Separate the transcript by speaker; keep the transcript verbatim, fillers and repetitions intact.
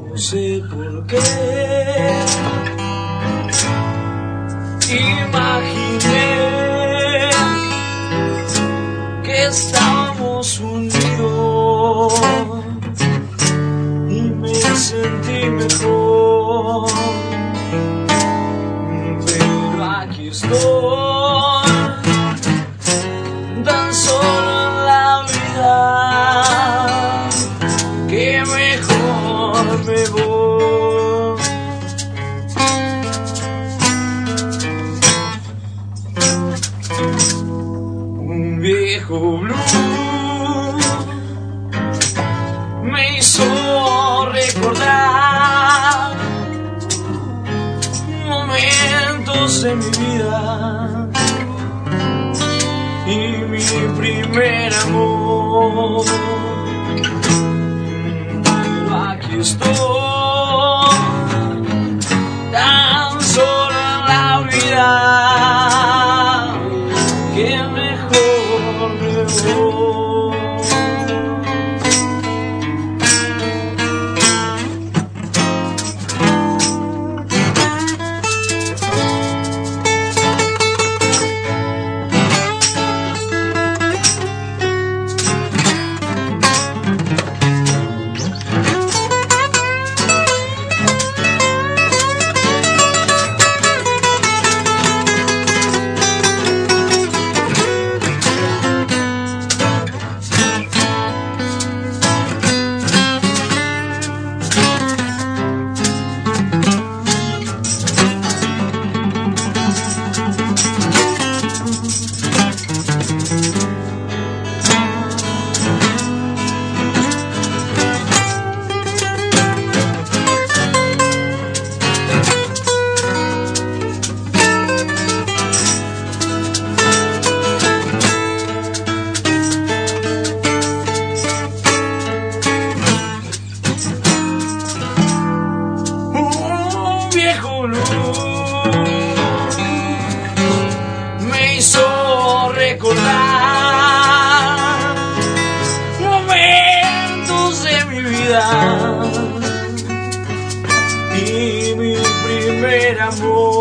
Speaker 1: No sé por qué imaginé que estábamos unidos y me sentí mejor, pero aquí estoy tan solo en la vida que mejor me voy. Un viejo blues me hizo recordar momentos de mi vida y mi primer amor. Pero aquí estoy tan solo en la vida que mejor me voy. Me hizo recordar momentos de mi vida y mi primer amor.